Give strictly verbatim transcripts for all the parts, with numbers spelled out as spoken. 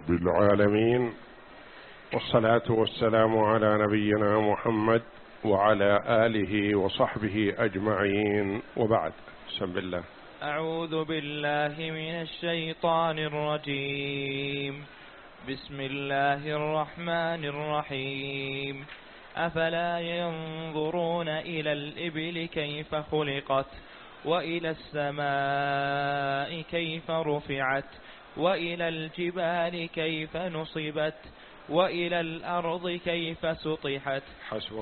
رب العالمين، والصلاة والسلام على نبينا محمد وعلى آله وصحبه أجمعين، وبعد. بسم الله. أعوذ بالله من الشيطان الرجيم. بسم الله الرحمن الرحيم. أفلا ينظرون إلى الإبل كيف خلقت، وإلى السماء كيف رفعت، وإلى الجبال كيف نصبت، وإلى الأرض كيف سطحت. حسبك.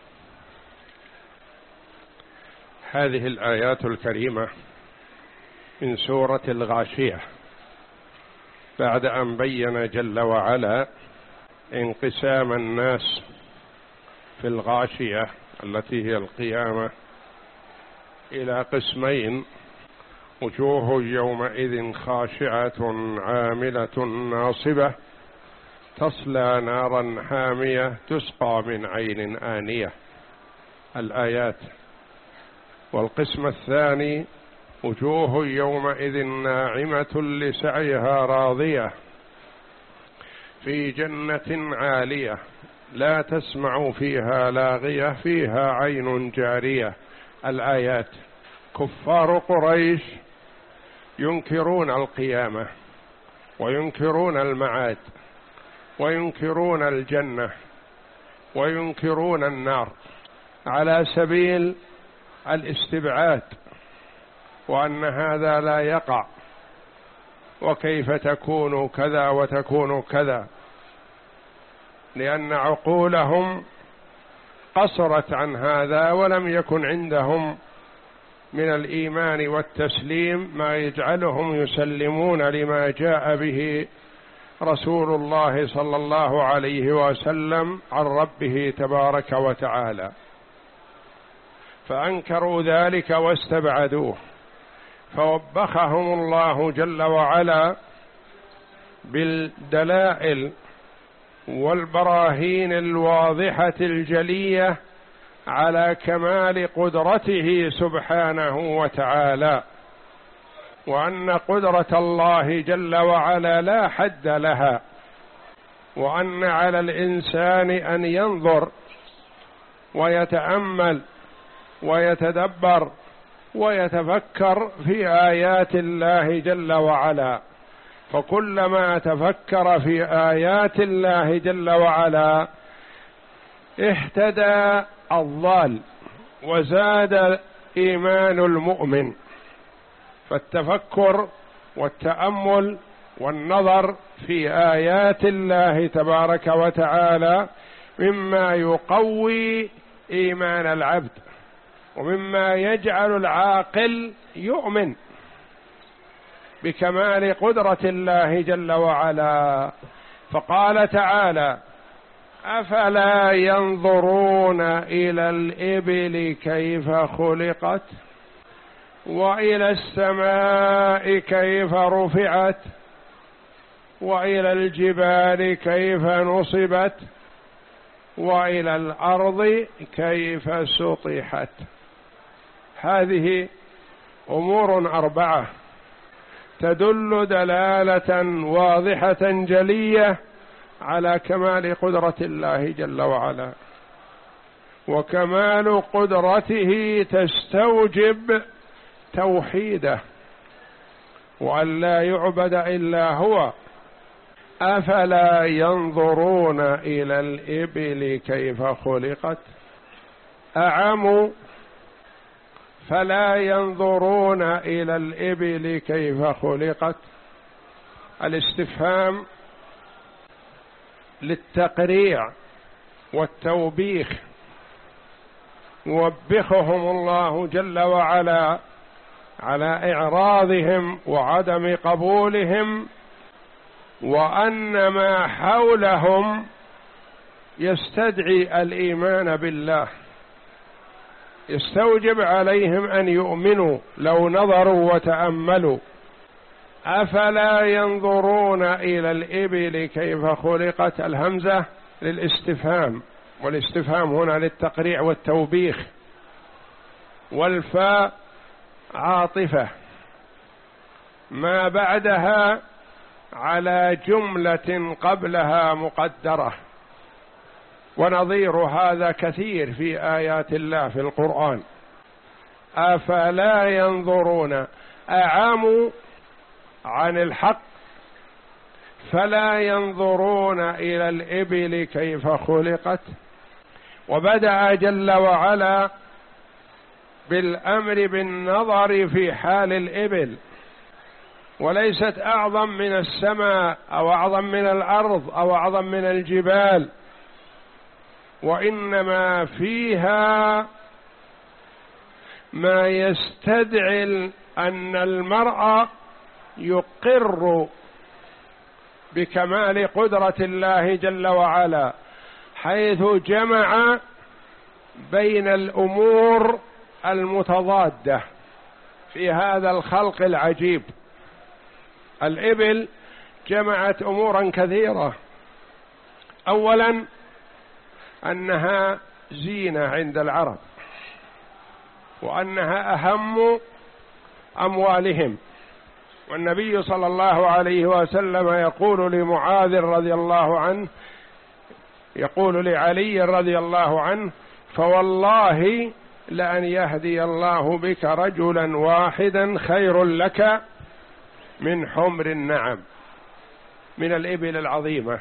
هذه الآيات الكريمة من سورة الغاشية، بعد أن بين جل وعلا انقسام الناس في الغاشية التي هي القيامة إلى قسمين: وجوه يومئذ خاشعة عاملة ناصبة تصلى نارا حامية تسقى من عين آنية، الآيات. والقسم الثاني: وجوه يومئذ ناعمة لسعيها راضية في جنة عالية لا تسمع فيها لاغية فيها عين جارية، الآيات. كفار قريش ينكرون القيامة وينكرون المعاد وينكرون الجنة وينكرون النار على سبيل الاستبعاد، وأن هذا لا يقع، وكيف تكون كذا وتكون كذا، لأن عقولهم قصرت عن هذا، ولم يكن عندهم من الإيمان والتسليم ما يجعلهم يسلمون لما جاء به رسول الله صلى الله عليه وسلم عن ربه تبارك وتعالى، فأنكروا ذلك واستبعدوه، فوبخهم الله جل وعلا بالدلائل والبراهين الواضحة الجلية على كمال قدرته سبحانه وتعالى، وأن قدرة الله جل وعلا لا حد لها، وأن على الإنسان أن ينظر ويتأمل ويتدبر ويتفكر في آيات الله جل وعلا، فكلما تفكر في آيات الله جل وعلا اهتدى الضال وزاد إيمان المؤمن. فالتفكر والتأمل والنظر في آيات الله تبارك وتعالى مما يقوي إيمان العبد، ومما يجعل العاقل يؤمن بكمال قدرة الله جل وعلا. فقال تعالى: أفلا ينظرون إلى الإبل كيف خلقت، وإلى السماء كيف رفعت، وإلى الجبال كيف نصبت، وإلى الأرض كيف سطحت. هذه أمور أربعة تدل دلالة واضحة جلية على كمال قدرة الله جل وعلا، وكمال قدرته تستوجب توحيده وأن لا يعبد إلا هو. أفلا ينظرون إلى الإبل كيف خلقت، أعم فلا ينظرون إلى الإبل كيف خلقت. الاستفهام للتقريع والتوبيخ، يوبخهم الله جل وعلا على إعراضهم وعدم قبولهم، وأن ما حولهم يستدعي الإيمان بالله، يستوجب عليهم أن يؤمنوا لو نظروا وتأملوا. أفلا ينظرون إلى الإبل كيف خلقت، الهمزة للاستفهام، والاستفهام هنا للتقريع والتوبيخ، والفاء عاطفة ما بعدها على جملة قبلها مقدرة، ونظير هذا كثير في آيات الله في القرآن. أفلا ينظرون، أعاموا عن الحق، فلا ينظرون إلى الإبل كيف خلقت. وبدأ جل وعلا بالأمر بالنظر في حال الإبل، وليست أعظم من السماء أو أعظم من الأرض أو أعظم من الجبال، وإنما فيها ما يستدعي أن المرء يقر بكمال قدرة الله جل وعلا، حيث جمع بين الأمور المتضادة في هذا الخلق العجيب. الإبل جمعت أمورا كثيرة، أولا أنها زينة عند العرب، وأنها أهم أموالهم. والنبي صلى الله عليه وسلم يقول لمعاذ رضي الله عنه، يقول لعلي رضي الله عنه: فوالله لأن يهدي الله بك رجلا واحدا خير لك من حمر النعم، من الإبل العظيمة.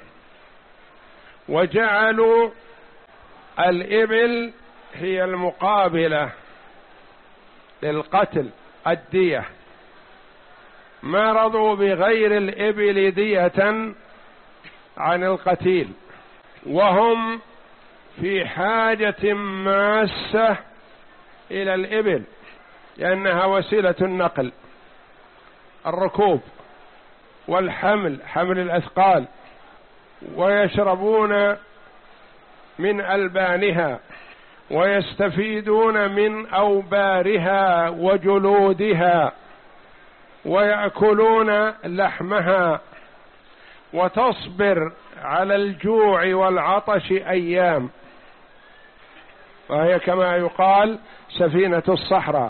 وجعلوا الإبل هي المقابلة للقتل، الدية، ما رضوا بغير الإبل دية عن القتيل، وهم في حاجة ماسة إلى الإبل، لأنها وسيلة النقل، الركوب والحمل، حمل الأثقال، ويشربون من ألبانها، ويستفيدون من أوبارها وجلودها، ويأكلون لحمها، وتصبر على الجوع والعطش أيام، وهي كما يقال سفينة الصحراء.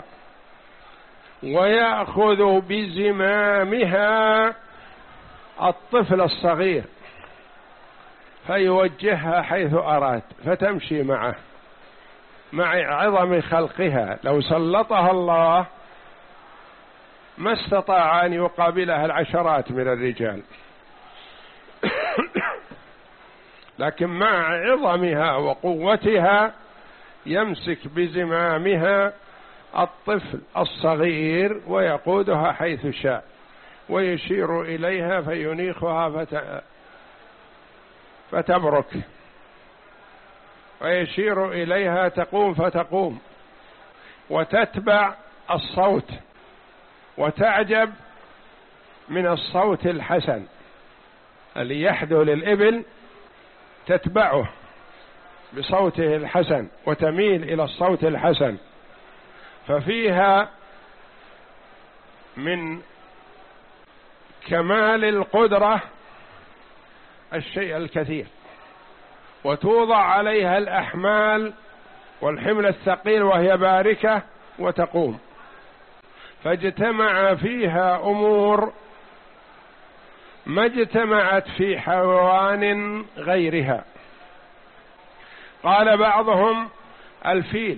ويأخذ بزمامها الطفل الصغير فيوجهها حيث أراد، فتمشي معه، مع عظم خلقها. لو سلطها الله ما استطاع أن يقابلها العشرات من الرجال، لكن مع عظمها وقوتها يمسك بزمامها الطفل الصغير ويقودها حيث شاء، ويشير إليها فينيخها فت... فتبرك، ويشير إليها تقوم فتقوم، وتتبع الصوت، وتعجب من الصوت الحسن اللي يحدو للإبل، تتبعه بصوته الحسن وتميل إلى الصوت الحسن. ففيها من كمال القدرة الشيء الكثير، وتوضع عليها الأحمال والحمل الثقيل وهي باركة وتقوم. فاجتمع فيها أمور ما اجتمعت في حيوان غيرها. قال بعضهم الفيل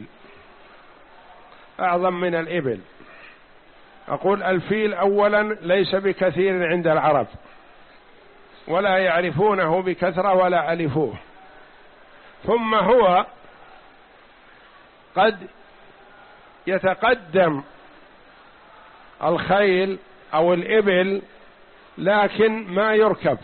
أعظم من الإبل. أقول الفيل أولا ليس بكثير عند العرب، ولا يعرفونه بكثرة ولا ألفوه، ثم هو قد يتقدم الخيل أو الإبل، لكن ما يركب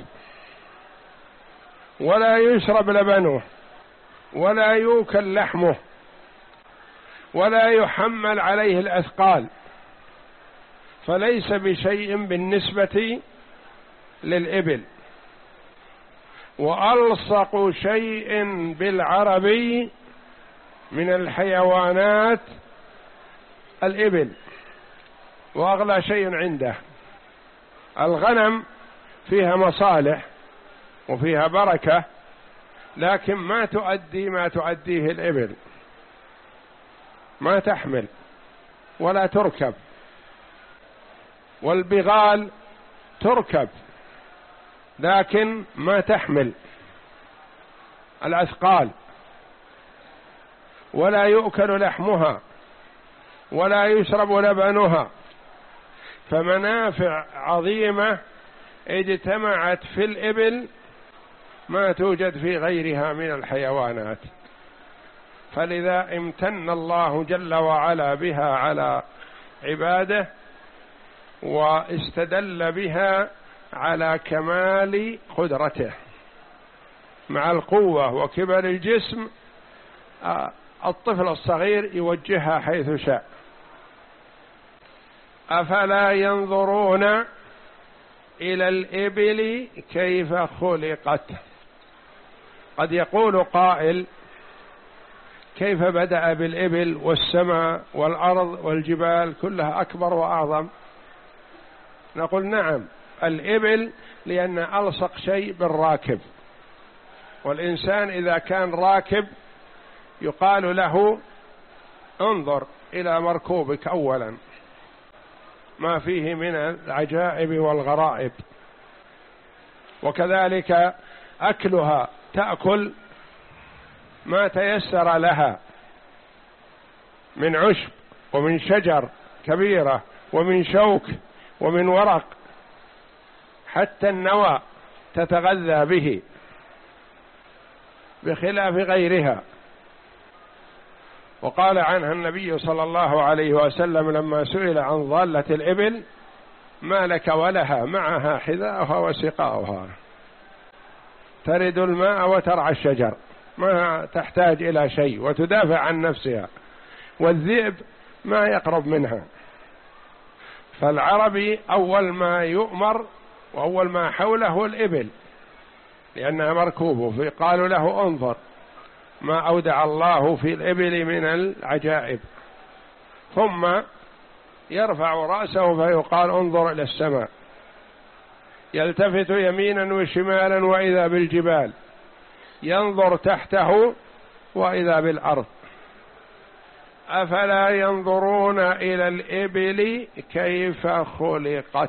ولا يشرب لبنه ولا يوكل لحمه ولا يحمل عليه الأثقال، فليس بشيء بالنسبة للإبل. وألصق شيء بالعربي من الحيوانات الإبل، وأغلى شيء عنده. الغنم فيها مصالح وفيها بركة، لكن ما تؤدي ما تؤديه الإبل، ما تحمل ولا تركب. والبغال تركب لكن ما تحمل الأثقال ولا يؤكل لحمها ولا يشرب لبنها، فمنافع عظيمة اجتمعت في الإبل ما توجد في غيرها من الحيوانات، فلذا امتن الله جل وعلا بها على عباده واستدل بها على كمال قدرته. مع القوة وكبر الجسم الطفل الصغير يوجهها حيث شاء. أفلا ينظرون إلى الإبل كيف خلقت؟ قد يقول قائل: كيف بدأ بالإبل والسماء والأرض والجبال كلها أكبر وأعظم؟ نقول نعم، الإبل لأن ألصق شيء بالراكب، والإنسان إذا كان راكب يقال له: انظر إلى مركوبك أولا، ما فيه من العجائب والغرائب. وكذلك أكلها، تأكل ما تيسر لها من عشب ومن شجر كبيرة ومن شوك ومن ورق، حتى النوى تتغذى به بخلاف غيرها. وقال عنها النبي صلى الله عليه وسلم لما سئل عن ضالة الإبل: ما لك ولها، معها حذاءها وسقاؤها، ترد الماء وترعى الشجر، ما تحتاج إلى شيء وتدافع عن نفسها، والذئب ما يقرب منها. فالعربي أول ما يؤمر وأول ما حوله الإبل لأنها مركوبه، فقالوا له: انظر ما أودع الله في الإبل من العجائب. ثم يرفع رأسه فيقال: انظر إلى السماء، يلتفت يمينا وشمالا وإذا بالجبال، ينظر تحته وإذا بالأرض. أفلا ينظرون إلى الإبل كيف خلقت؟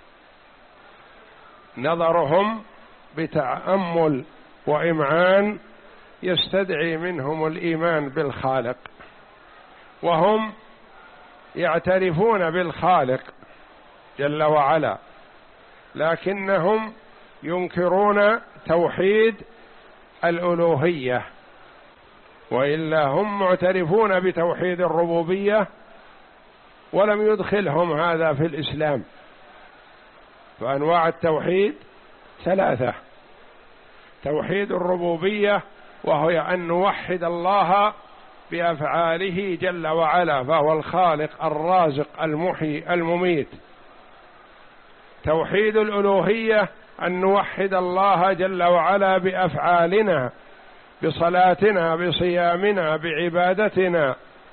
نظرهم بتأمل وإمعان يستدعي منهم الإيمان بالخالق، وهم يعترفون بالخالق جل وعلا، لكنهم ينكرون توحيد الألوهية، وإلا هم معترفون بتوحيد الربوبية ولم يدخلهم هذا في الإسلام. فأنواع التوحيد ثلاثة: توحيد الربوبية وهي أن نوحد الله بأفعاله جل وعلا، فهو الخالق الرازق المحيي المميت. توحيد الألوهية أن نوحد الله جل وعلا بأفعالنا، بصلاتنا، بصيامنا، بعبادتنا،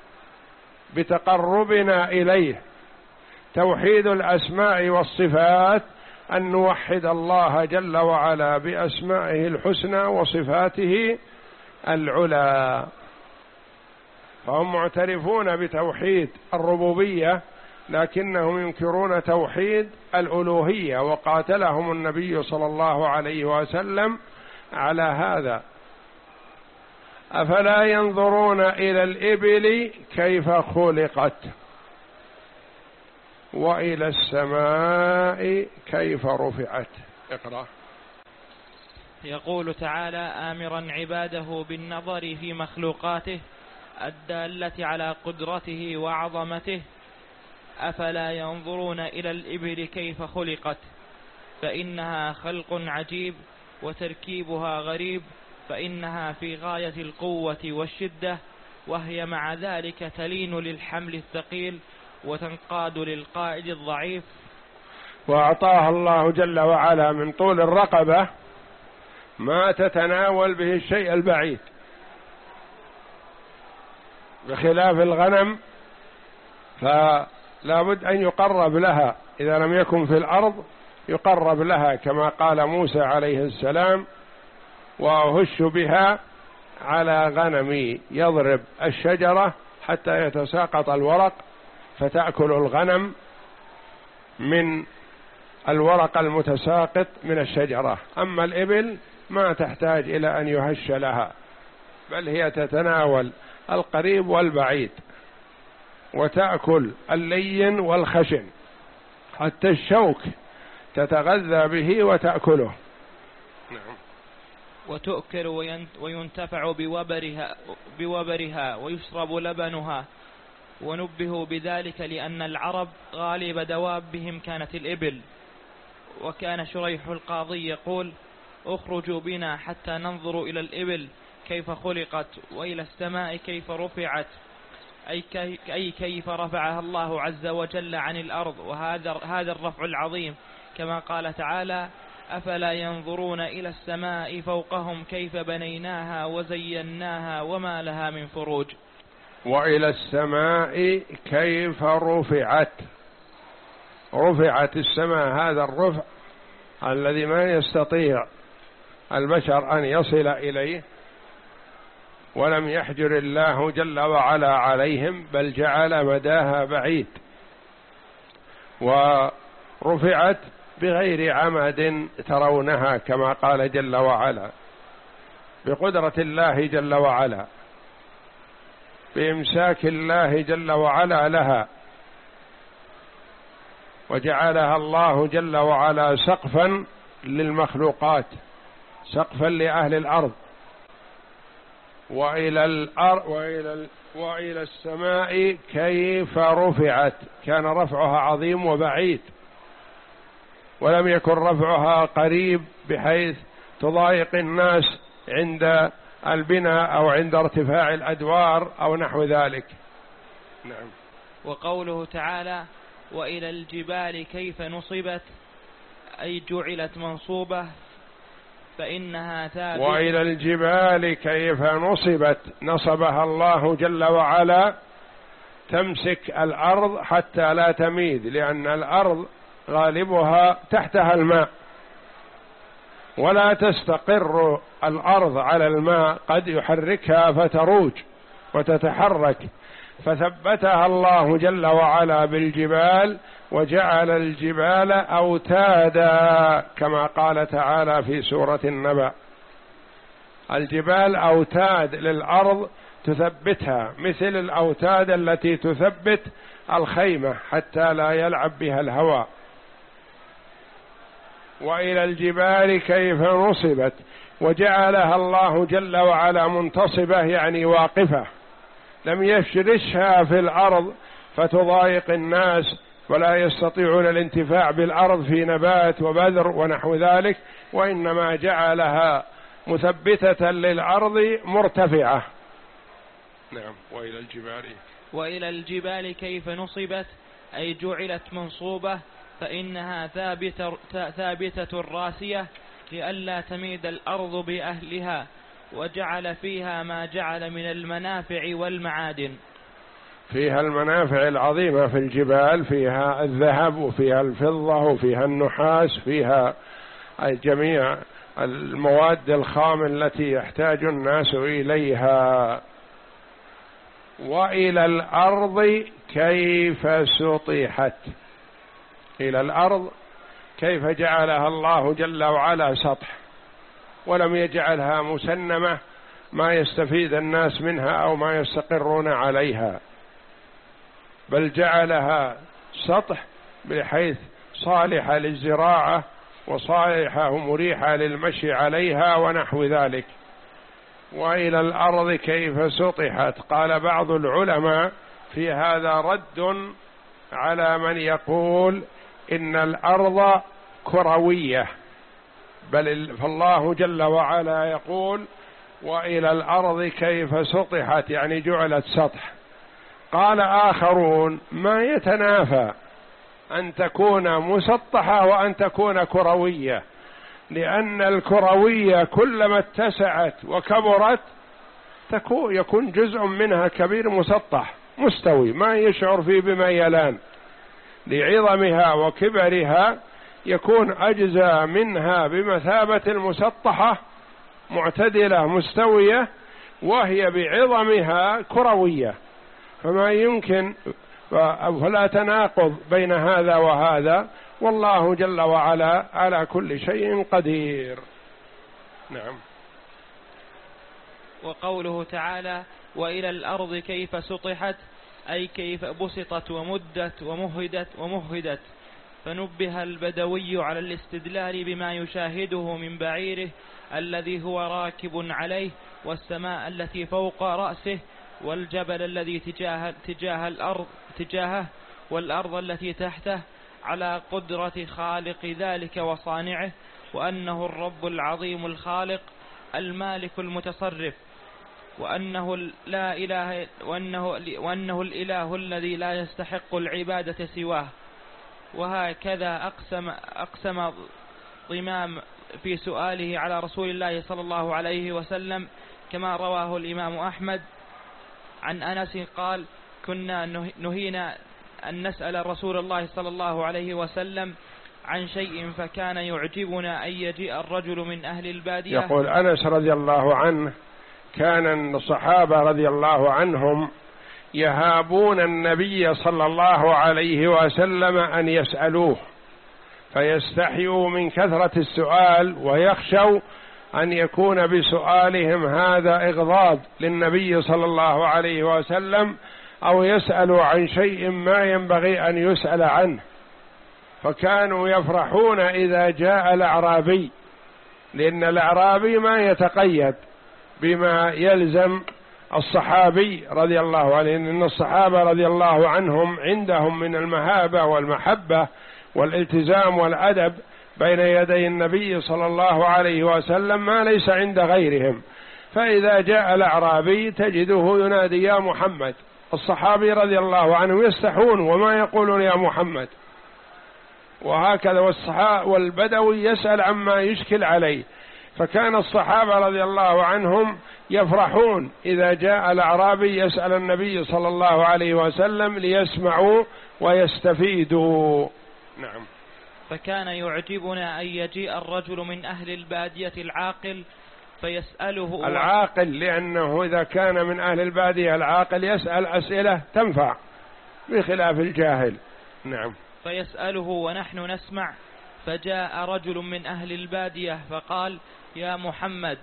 بتقربنا إليه. توحيد الأسماء والصفات أن نوحد الله جل وعلا بأسمائه الحسنى وصفاته العلى. فهم معترفون بتوحيد الربوبية لكنهم ينكرون توحيد الألوهية، وقاتلهم النبي صلى الله عليه وسلم على هذا. أفلا ينظرون إلى الإبل كيف خلقت وإلى السماء كيف رفعت؟ اقرأ. يقول تعالى آمرا عباده بالنظر في مخلوقاته الدالة على قدرته وعظمته: أفلا ينظرون إلى الإبل كيف خلقت فإنها خلق عجيب وتركيبها غريب، فإنها في غاية القوة والشدة، وهي مع ذلك تلين للحمل الثقيل وتنقاد للقائد الضعيف. وأعطاها الله جل وعلا من طول الرقبة ما تتناول به الشيء البعيد، بخلاف الغنم فلا بد أن يقرب لها، إذا لم يكن في الأرض يقرب لها، كما قال موسى عليه السلام: وأهش بها على غنمي، يضرب الشجرة حتى يتساقط الورق فتأكل الغنم من الورق المتساقط من الشجرة. أما الإبل ما تحتاج إلى أن يهش لها، بل هي تتناول القريب والبعيد وتأكل اللين والخشن، حتى الشوك تتغذى به وتأكله. نعم. وتؤكل وينتفع بوبرها, بوبرها ويشرب لبنها. ونبه بذلك لأن العرب غالب دوابهم كانت الإبل. وكان شريح القاضي يقول: اخرجوا بنا حتى ننظر إلى الإبل كيف خلقت، وإلى السماء كيف رفعت، أي كيف رفعها الله عز وجل عن الأرض، وهذا هذا الرفع العظيم، كما قال تعالى: أفلا ينظرون إلى السماء فوقهم كيف بنيناها وزيناها وما لها من فروج. وإلى السماء كيف رفعت. رفعت السماء، هذا الرفع الذي ما يستطيع البشر أن يصل إليه، ولم يحجر الله جل وعلا عليهم، بل جعل مداها بعيد. ورفعت بغير عمد ترونها، كما قال جل وعلا، بقدرة الله جل وعلا، بإمساك الله جل وعلا لها، وجعلها الله جل وعلا سقفا للمخلوقات، سقفا لأهل الأرض. وإلى الأرض وإلى وإلى السماء كيف رفعت، كان رفعها عظيم وبعيد، ولم يكن رفعها قريب بحيث تضايق الناس عند البناء أو عند ارتفاع الأدوار أو نحو ذلك. نعم. وقوله تعالى: وإلى الجبال كيف نصبت، أي جعلت منصوبة فإنها ثابتة. وإلى الجبال كيف نصبت، نصبها الله جل وعلا تمسك الأرض حتى لا تميد، لأن الأرض غالبها تحتها الماء، ولا تستقر الأرض على الماء، قد يحركها فتروج وتتحرك، فثبتها الله جل وعلا بالجبال، وجعل الجبال أوتادا، كما قال تعالى في سورة النبأ: الجبال أوتاد للأرض تثبتها، مثل الأوتاد التي تثبت الخيمة حتى لا يلعب بها الهواء. وإلى الجبال كيف نصبت، وجعلها الله جل وعلا منتصبة، يعني واقفة، لم يفرشها في الأرض فتضايق الناس ولا يستطيعون الانتفاع بالأرض في نبات وبذر ونحو ذلك، وإنما جعلها مثبتة للأرض مرتفعة. نعم. وإلى الجبال وإلى الجبال كيف نصبت، أي جعلت منصوبة، فإنها ثابتة, ثابتة راسية لئلا تميد الأرض بأهلها، وجعل فيها ما جعل من المنافع والمعادن. فيها المنافع العظيمة في الجبال، فيها الذهب وفيها الفضة وفيها النحاس، فيها جميع المواد الخام التي يحتاج الناس إليها. وإلى الأرض كيف سطحت، إلى الأرض كيف جعلها الله جل وعلا سطح، ولم يجعلها مسنمة ما يستفيد الناس منها أو ما يستقرون عليها، بل جعلها سطح بحيث صالحة للزراعة وصالحة ومريحة للمشي عليها ونحو ذلك. وإلى الأرض كيف سطحت، قال بعض العلماء في هذا رد على من يقول إن الأرض كروية، بل فالله جل وعلا يقول: وإلى الأرض كيف سطحت، يعني جعلت سطح. قال آخرون: ما يتنافى أن تكون مسطحة وأن تكون كروية، لأن الكروية كلما اتسعت وكبرت تكون يكون جزء منها كبير مسطح مستوي ما يشعر فيه بميلان، لعظمها وكبرها يكون أجزاء منها بمثابة المسطحة معتدلة مستوية، وهي بعظمها كروية، فما يمكن، فلا تناقض بين هذا وهذا. والله جل وعلا على كل شيء قدير. نعم. وقوله تعالى وإلى الأرض كيف سطحت أي كيف بسطت ومدت ومهدت ومهدت، فنبه البدوي على الاستدلال بما يشاهده من بعيره الذي هو راكب عليه، والسماء التي فوق رأسه، والجبل الذي تجاه, تجاه الأرض تجاهه، والأرض التي تحته، على قدرة خالق ذلك وصانعه، وأنه الرب العظيم الخالق المالك المتصرف، وأنه لا إله وأنه, وأنه الإله الذي لا يستحق العبادة سواه. وهكذا أقسم, أقسم ضمام في سؤاله على رسول الله صلى الله عليه وسلم، كما رواه الإمام أحمد عن أنس قال كنا نهينا أن نسأل رسول الله صلى الله عليه وسلم عن شيء فكان يعجبنا أن يجيء الرجل من أهل البادية. يقول أنس رضي الله عنه كان الصحابة رضي الله عنهم يهابون النبي صلى الله عليه وسلم أن يسألوه، فيستحيوا من كثرة السؤال ويخشوا أن يكون بسؤالهم هذا إغضاض للنبي صلى الله عليه وسلم، أو يسألوا عن شيء ما ينبغي أن يسأل عنه، فكانوا يفرحون إذا جاء الأعرابي، لأن الأعرابي ما يتقيد بما يلزم الصحابي رضي الله عنه، لأن الصحابة رضي الله عنهم عندهم من المهابة والمحبة والالتزام والأدب بين يدي النبي صلى الله عليه وسلم ما ليس عند غيرهم، فإذا جاء الأعرابي تجده ينادي يا محمد. الصحابي رضي الله عنه يستحون وما يقولون يا محمد، وهكذا والبدوي يسأل عما يشكل عليه، فكان الصحابة رضي الله عنهم يفرحون إذا جاء الأعرابي يسأل النبي صلى الله عليه وسلم ليسمعوا ويستفيدوا. نعم. فكان يعجبنا أن يجيء الرجل من أهل البادية العاقل فيسأله العاقل، لأنه إذا كان من أهل البادية العاقل يسأل أسئلة تنفع بخلاف الجاهل. نعم. فيسأله ونحن نسمع. فجاء رجل من أهل البادية فقال يا محمد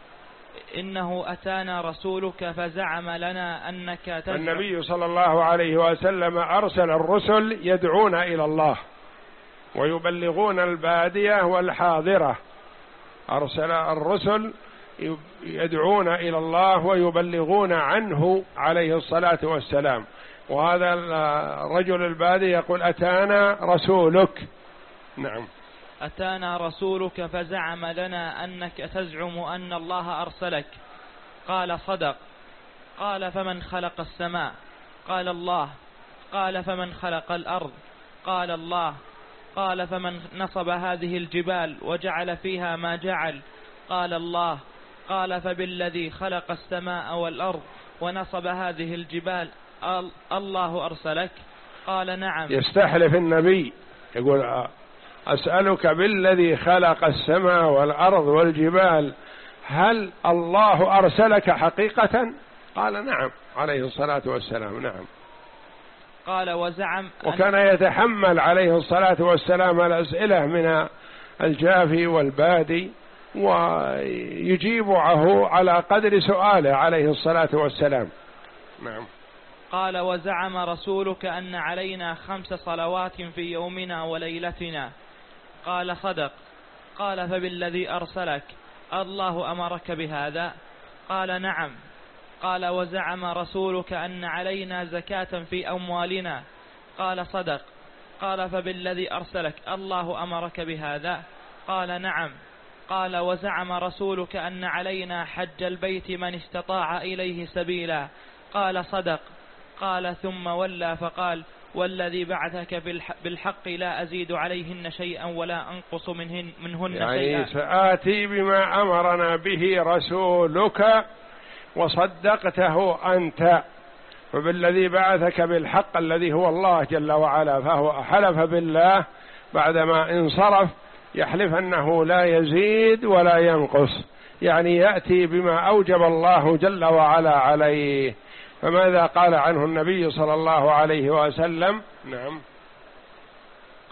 إنه أتانا رسولك فزعم لنا أنك تزعم. النبي صلى الله عليه وسلم أرسل الرسل يدعون إلى الله ويبلغون البادية والحاضرة، أرسل الرسل يدعون إلى الله ويبلغون عنه عليه الصلاة والسلام، وهذا الرجل البادي يقول أتانا رسولك. نعم. أتانا رسولك فزعم لنا أنك تزعم أن الله أرسلك. قال صدق. قال فمن خلق السماء؟ قال الله. قال فمن خلق الأرض؟ قال الله. قال فمن نصب هذه الجبال وجعل فيها ما جعل؟ قال الله. قال فبالذي خلق السماء والأرض ونصب هذه الجبال الله أرسلك؟ قال نعم. يستحلف النبي يقول أسألك بالذي خلق السماء والأرض والجبال هل الله أرسلك حقيقة؟ قال نعم عليه الصلاة والسلام. نعم. قال وزعم وكان يتحمل عليه الصلاة والسلام الأسئلة من الجافي والبادي ويجيبه على قدر سؤاله عليه الصلاة والسلام. نعم. قال وزعم رسولك أن علينا خمس صلوات في يومنا وليلتنا؟ قال صدق. قال فبالذي أرسلك الله أمرك بهذا؟ قال نعم. قال وزعم رسولك أن علينا زكاة في أموالنا؟ قال صدق. قال فبالذي أرسلك الله أمرك بهذا؟ قال نعم. قال وزعم رسولك أن علينا حج البيت من استطاع إليه سبيلا؟ قال صدق. قال ثم ولى فقال والذي بعثك بالحق لا أزيد عليهن شيئا ولا أنقص منهن, منهن يعني شيئا. يعني سآتي بما أمرنا به رسولك وصدقته أنت، فبالذي بعثك بالحق الذي هو الله جل وعلا، فهو حلف بالله بعدما انصرف يحلف أنه لا يزيد ولا ينقص، يعني يأتي بما أوجب الله جل وعلا عليه. فماذا قال عنه النبي صلى الله عليه وسلم؟ نعم.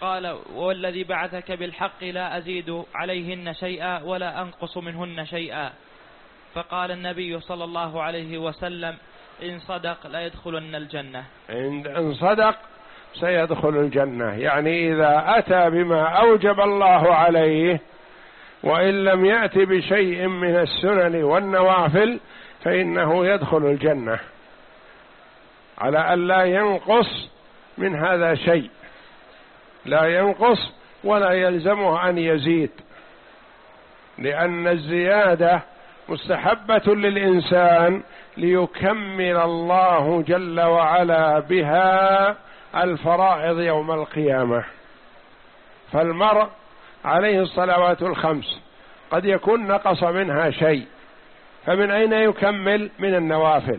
فقال والذي بعثك بالحق لا أزيد عليهن شيئا ولا أنقص منهن شيئا. فقال النبي صلى الله عليه وسلم إن صدق لا يدخلن الجنة. إن صدق سيدخل الجنة، يعني إذا أتى بما أوجب الله عليه وإن لم يأتي بشيء من السنن والنوافل فإنه يدخل الجنة، على أن لا ينقص من هذا شيء، لا ينقص ولا يلزمه أن يزيد، لأن الزيادة مستحبة للإنسان ليكمل الله جل وعلا بها الفرائض يوم القيامة. فالمرء عليه الصلوات الخمس قد يكون نقص منها شيء، فمن أين يكمل؟ من النوافل.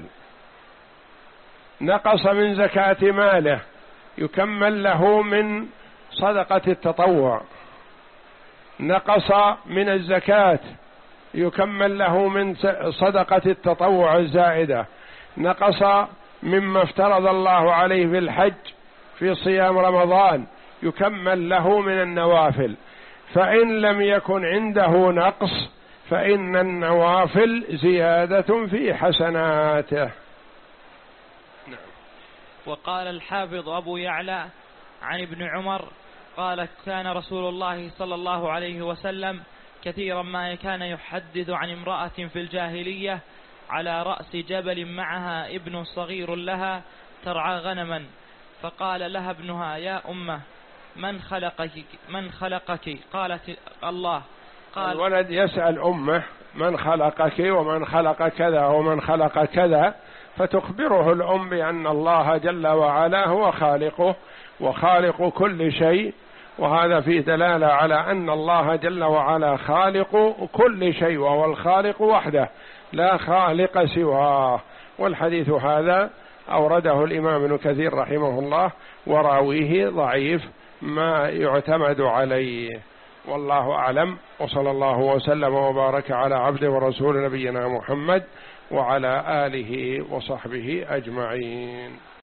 نقص من زكاة ماله يكمل له من صدقة التطوع، نقص من الزكاة يكمل له من صدقة التطوع الزائدة، نقص مما افترض الله عليه في الحج في صيام رمضان يكمل له من النوافل. فإن لم يكن عنده نقص فإن النوافل زيادة في حسناته. نعم. وقال الحافظ أبو يعلى عن ابن عمر قال كان رسول الله صلى الله عليه وسلم كثيرا ما كان يحدث عن امرأة في الجاهلية على رأس جبل معها ابن صغير لها ترعى غنما، فقال لها ابنها يا أمه من خلقك من خلقك قالت الله. قال الولد يسأل أمه من خلقك ومن خلق كذا ومن خلق كذا، فتخبره الأم بأن الله جل وعلا هو خالقه وخالق كل شيء، وهذا فيه دلالة على أن الله جل وعلا خالق كل شيء وهو الخالق وحده لا خالق سواه. والحديث هذا أورده الإمام ابن كثير رحمه الله وراويه ضعيف ما يعتمد عليه، والله أعلم. وصلى الله وسلم وبارك على عبده ورسول نبينا محمد وعلى آله وصحبه أجمعين.